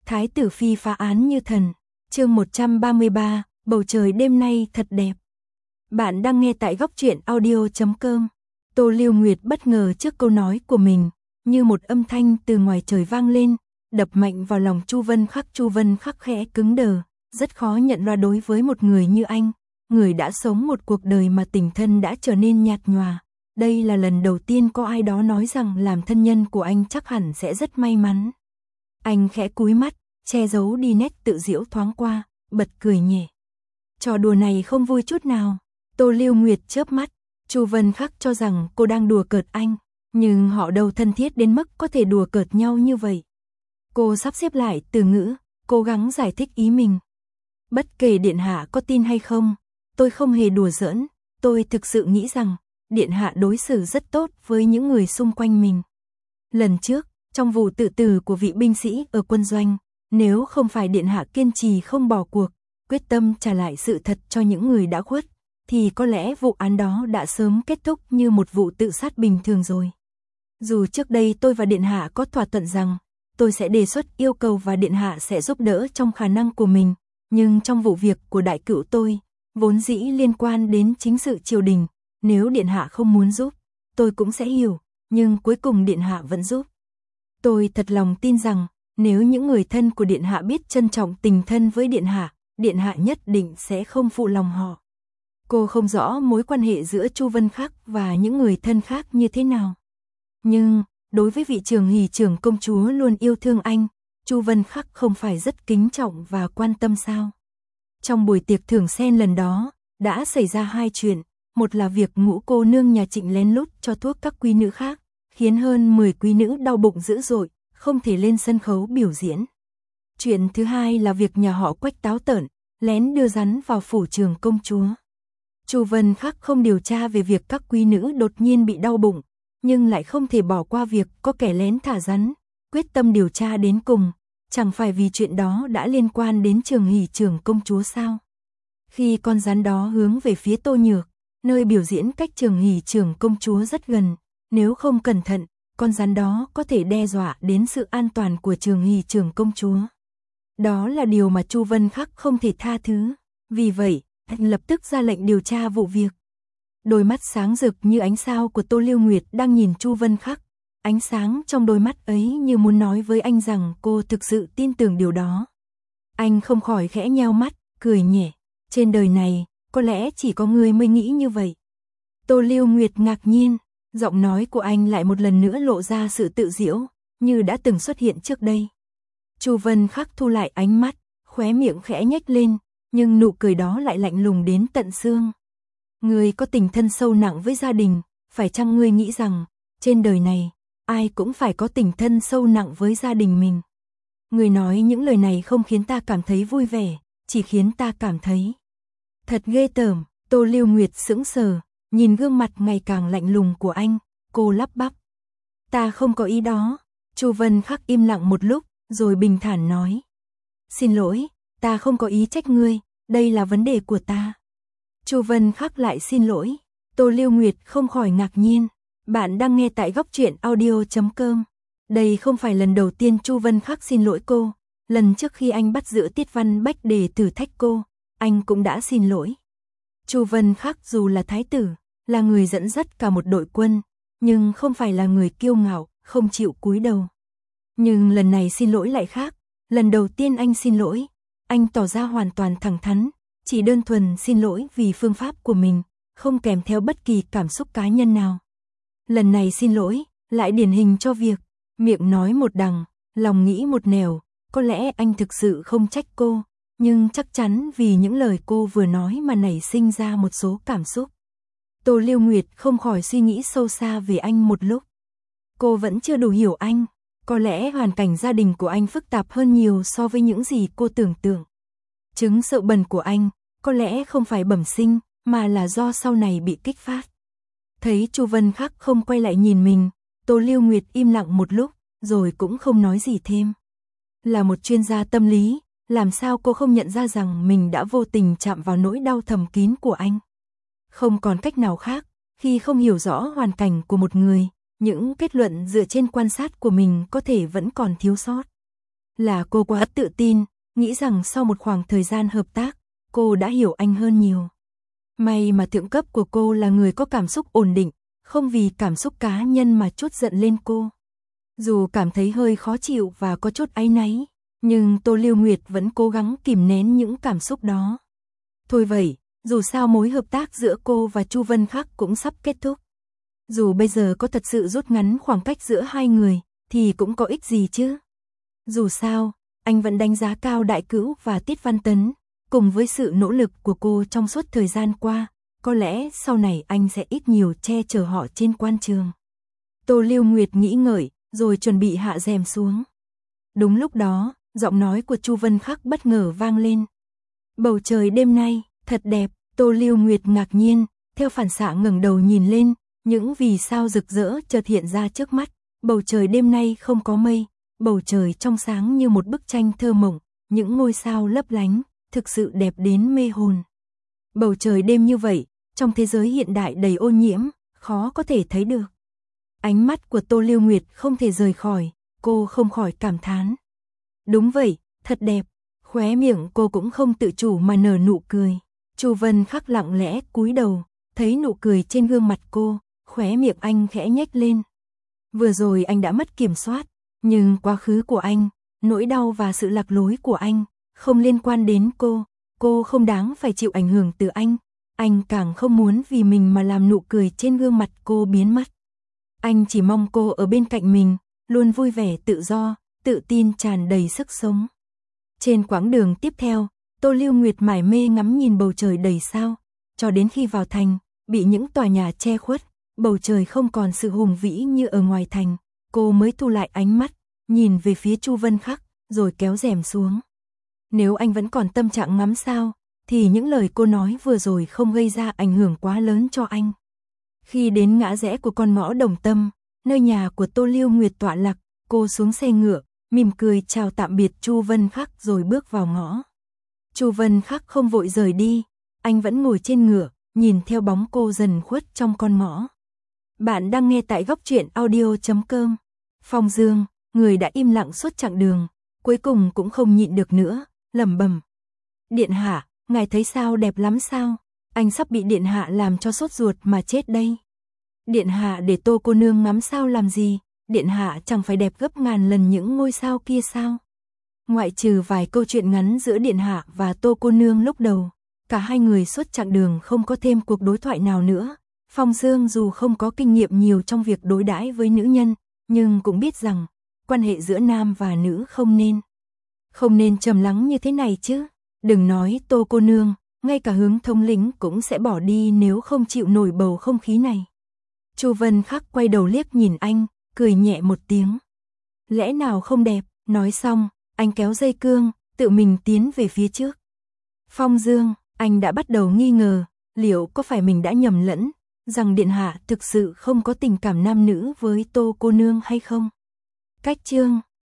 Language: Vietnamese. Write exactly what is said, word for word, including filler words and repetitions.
Thái tử phi phá án như thần. Chương một trăm ba mươi ba, bầu trời đêm nay thật đẹp. Bạn đang nghe tại góc truyện audio chấm com. Tô Lưu Nguyệt bất ngờ trước câu nói của mình, như một âm thanh từ ngoài trời vang lên, đập mạnh vào lòng Chu Vân Khắc. Chu Vân Khắc khẽ cứng đờ, rất khó nhận ra đối với một người như anh, người đã sống một cuộc đời mà tình thân đã trở nên nhạt nhòa. Đây là lần đầu tiên có ai đó nói rằng làm thân nhân của anh chắc hẳn sẽ rất may mắn. Anh khẽ cúi mắt, che giấu đi nét tự giễu thoáng qua, bật cười nhẹ. Trò đùa này không vui chút nào. Tô Lưu Nguyệt chớp mắt, Chu Vân Khắc cho rằng cô đang đùa cợt anh, nhưng họ đâu thân thiết đến mức có thể đùa cợt nhau như vậy. Cô sắp xếp lại từ ngữ, cố gắng giải thích ý mình. Bất kể điện hạ có tin hay không, tôi không hề đùa giỡn, tôi thực sự nghĩ rằng điện hạ đối xử rất tốt với những người xung quanh mình. Lần trước, trong vụ tự tử của vị binh sĩ ở quân doanh, nếu không phải điện hạ kiên trì không bỏ cuộc, quyết tâm trả lại sự thật cho những người đã khuất, thì có lẽ vụ án đó đã sớm kết thúc như một vụ tự sát bình thường rồi. Dù trước đây tôi và điện hạ có thỏa thuận rằng tôi sẽ đề xuất yêu cầu và điện hạ sẽ giúp đỡ trong khả năng của mình, nhưng trong vụ việc của đại cữu tôi, vốn dĩ liên quan đến chính sự triều đình, nếu điện hạ không muốn giúp, tôi cũng sẽ hiểu, nhưng cuối cùng điện hạ vẫn giúp. Tôi thật lòng tin rằng, nếu những người thân của điện hạ biết trân trọng tình thân với điện hạ, điện hạ nhất định sẽ không phụ lòng họ. Cô không rõ mối quan hệ giữa Chu Vân Khắc và những người thân khác như thế nào. Nhưng, đối với vị Trường Hỷ trưởng công chúa luôn yêu thương anh, Chu Vân Khắc không phải rất kính trọng và quan tâm sao? Trong buổi tiệc thưởng sen lần đó, đã xảy ra hai chuyện. Một là việc ngũ cô nương nhà Trịnh lén lút cho thuốc các quý nữ khác, khiến hơn mười quý nữ đau bụng dữ dội, không thể lên sân khấu biểu diễn. Chuyện thứ hai là việc nhà họ Quách táo tợn, lén đưa rắn vào phủ trường công chúa. Chu Vân Khắc không điều tra về việc các quý nữ đột nhiên bị đau bụng, nhưng lại không thể bỏ qua việc có kẻ lén thả rắn, quyết tâm điều tra đến cùng, chẳng phải vì chuyện đó đã liên quan đến Trường Hỷ trưởng công chúa sao? Khi con rắn đó hướng về phía Tô Nhược, nơi biểu diễn cách Trường Hỷ trưởng công chúa rất gần, nếu không cẩn thận, con rắn đó có thể đe dọa đến sự an toàn của Trường Hỷ trưởng công chúa. Đó là điều mà Chu Vân Khắc không thể tha thứ, vì vậy, anh lập tức ra lệnh điều tra vụ việc. Đôi mắt sáng rực như ánh sao của Tô Lưu Nguyệt đang nhìn Chu Vân Khắc, ánh sáng trong đôi mắt ấy như muốn nói với anh rằng cô thực sự tin tưởng điều đó. Anh không khỏi khẽ nheo mắt, cười nhẹ, trên đời này, có lẽ chỉ có người mới nghĩ như vậy. Tô Lưu Nguyệt ngạc nhiên, giọng nói của anh lại một lần nữa lộ ra sự tự giễu, như đã từng xuất hiện trước đây. Chu Vân Khắc thu lại ánh mắt, khóe miệng khẽ nhếch lên, nhưng nụ cười đó lại lạnh lùng đến tận xương. Người có tình thân sâu nặng với gia đình, phải chăng ngươi nghĩ rằng, trên đời này, ai cũng phải có tình thân sâu nặng với gia đình mình? Người nói những lời này không khiến ta cảm thấy vui vẻ, chỉ khiến ta cảm thấy thật ghê tởm. Tô Lưu Nguyệt sững sờ, nhìn gương mặt ngày càng lạnh lùng của anh, cô lắp bắp. Ta không có ý đó. Chu Vân Khắc im lặng một lúc, rồi bình thản nói. Xin lỗi, ta không có ý trách ngươi, đây là vấn đề của ta. Chu Vân Khắc lại xin lỗi. Tô Lưu Nguyệt không khỏi ngạc nhiên. Bạn đang nghe tại góc truyện audio chấm com. Đây không phải lần đầu tiên Chu Vân Khắc xin lỗi cô. Lần trước khi anh bắt giữ Tiết Văn Bách để thử thách cô, anh cũng đã xin lỗi. Chu Vân Khắc dù là thái tử, là người dẫn dắt cả một đội quân, nhưng không phải là người kiêu ngạo, không chịu cúi đầu. Nhưng lần này xin lỗi lại khác. Lần đầu tiên anh xin lỗi, anh tỏ ra hoàn toàn thẳng thắn, chỉ đơn thuần xin lỗi vì phương pháp của mình, không kèm theo bất kỳ cảm xúc cá nhân nào. Lần này xin lỗi, lại điển hình cho việc, miệng nói một đằng, lòng nghĩ một nẻo. Có lẽ anh thực sự không trách cô, nhưng chắc chắn vì những lời cô vừa nói mà nảy sinh ra một số cảm xúc. Tô Lưu Nguyệt không khỏi suy nghĩ sâu xa về anh một lúc. Cô vẫn chưa đủ hiểu anh, có lẽ hoàn cảnh gia đình của anh phức tạp hơn nhiều so với những gì cô tưởng tượng. Chứng sợ bẩn của anh, có lẽ không phải bẩm sinh, mà là do sau này bị kích phát. Thấy Chu Vân Khắc không quay lại nhìn mình, Tô Lưu Nguyệt im lặng một lúc, rồi cũng không nói gì thêm. Là một chuyên gia tâm lý, làm sao cô không nhận ra rằng mình đã vô tình chạm vào nỗi đau thầm kín của anh. Không còn cách nào khác, khi không hiểu rõ hoàn cảnh của một người, những kết luận dựa trên quan sát của mình có thể vẫn còn thiếu sót. Là cô quá tự tin, nghĩ rằng sau một khoảng thời gian hợp tác, cô đã hiểu anh hơn nhiều. May mà thượng cấp của cô là người có cảm xúc ổn định, không vì cảm xúc cá nhân mà trút giận lên cô. Dù cảm thấy hơi khó chịu và có chút áy náy, nhưng Tô Lưu Nguyệt vẫn cố gắng kìm nén những cảm xúc đó. Thôi vậy, dù sao mối hợp tác giữa cô và Chu Vân Khắc cũng sắp kết thúc. Dù bây giờ có thật sự rút ngắn khoảng cách giữa hai người, thì cũng có ích gì chứ. Dù sao, anh vẫn đánh giá cao Đại Cữu và Tiết Văn Tấn, cùng với sự nỗ lực của cô trong suốt thời gian qua, có lẽ sau này anh sẽ ít nhiều che chở họ trên quan trường. Tô Lưu Nguyệt nghĩ ngợi, rồi chuẩn bị hạ rèm xuống. Đúng lúc đó, giọng nói của Chu Vân Khắc bất ngờ vang lên. Bầu trời đêm nay, thật đẹp. Tô Lưu Nguyệt ngạc nhiên, theo phản xạ ngẩng đầu nhìn lên, những vì sao rực rỡ chợt hiện ra trước mắt. Bầu trời đêm nay không có mây, bầu trời trong sáng như một bức tranh thơ mộng, những ngôi sao lấp lánh, thực sự đẹp đến mê hồn. Bầu trời đêm như vậy, trong thế giới hiện đại đầy ô nhiễm, khó có thể thấy được. Ánh mắt của Tô Lưu Nguyệt không thể rời khỏi, cô không khỏi cảm thán. Đúng vậy, thật đẹp. Khóe miệng cô cũng không tự chủ mà nở nụ cười. Chu Vân Khắc lặng lẽ cúi đầu, thấy nụ cười trên gương mặt cô, khóe miệng anh khẽ nhếch lên. Vừa rồi anh đã mất kiểm soát, nhưng quá khứ của anh, nỗi đau và sự lạc lối của anh, không liên quan đến cô, cô không đáng phải chịu ảnh hưởng từ anh. Anh càng không muốn vì mình mà làm nụ cười trên gương mặt cô biến mất. Anh chỉ mong cô ở bên cạnh mình, luôn vui vẻ tự do, tự tin tràn đầy sức sống. Trên quãng đường tiếp theo, Tô Lưu Nguyệt mải mê ngắm nhìn bầu trời đầy sao, cho đến khi vào thành, bị những tòa nhà che khuất, bầu trời không còn sự hùng vĩ như ở ngoài thành, cô mới thu lại ánh mắt, nhìn về phía Chu Vân Khắc, rồi kéo rèm xuống. Nếu anh vẫn còn tâm trạng ngắm sao, thì những lời cô nói vừa rồi không gây ra ảnh hưởng quá lớn cho anh. Khi đến ngã rẽ của con ngõ Đồng Tâm, nơi nhà của Tô Lưu Nguyệt tọa lạc, cô xuống xe ngựa, mỉm cười chào tạm biệt Chu Vân Khắc rồi bước vào ngõ. Chu Vân Khắc không vội rời đi, anh vẫn ngồi trên ngựa, nhìn theo bóng cô dần khuất trong con ngõ. Bạn đang nghe tại góc truyện audio chấm com. Phong Dương, người đã im lặng suốt chặng đường, cuối cùng cũng không nhịn được nữa, lẩm bẩm. Điện hạ, ngài thấy sao đẹp lắm sao? Anh sắp bị điện hạ làm cho sốt ruột mà chết đây. Điện hạ để Tô cô nương ngắm sao làm gì? Điện hạ chẳng phải đẹp gấp ngàn lần những ngôi sao kia sao? Ngoại trừ vài câu chuyện ngắn giữa điện hạ và Tô cô nương lúc đầu, cả hai người suốt chặng đường không có thêm cuộc đối thoại nào nữa. Phong Dương dù không có kinh nghiệm nhiều trong việc đối đãi với nữ nhân, nhưng cũng biết rằng quan hệ giữa nam và nữ không nên không nên trầm lắng như thế này chứ. Đừng nói Tô cô nương, ngay cả Hướng thống lĩnh cũng sẽ bỏ đi nếu không chịu nổi bầu không khí này. Chu Vân Khắc quay đầu liếc nhìn anh, cười nhẹ một tiếng. Lẽ nào không đẹp? Nói xong, anh kéo dây cương, tự mình tiến về phía trước. Phong Dương, anh đã bắt đầu nghi ngờ, liệu có phải mình đã nhầm lẫn, rằng điện hạ thực sự không có tình cảm nam nữ với Tô cô nương hay không? Cách chương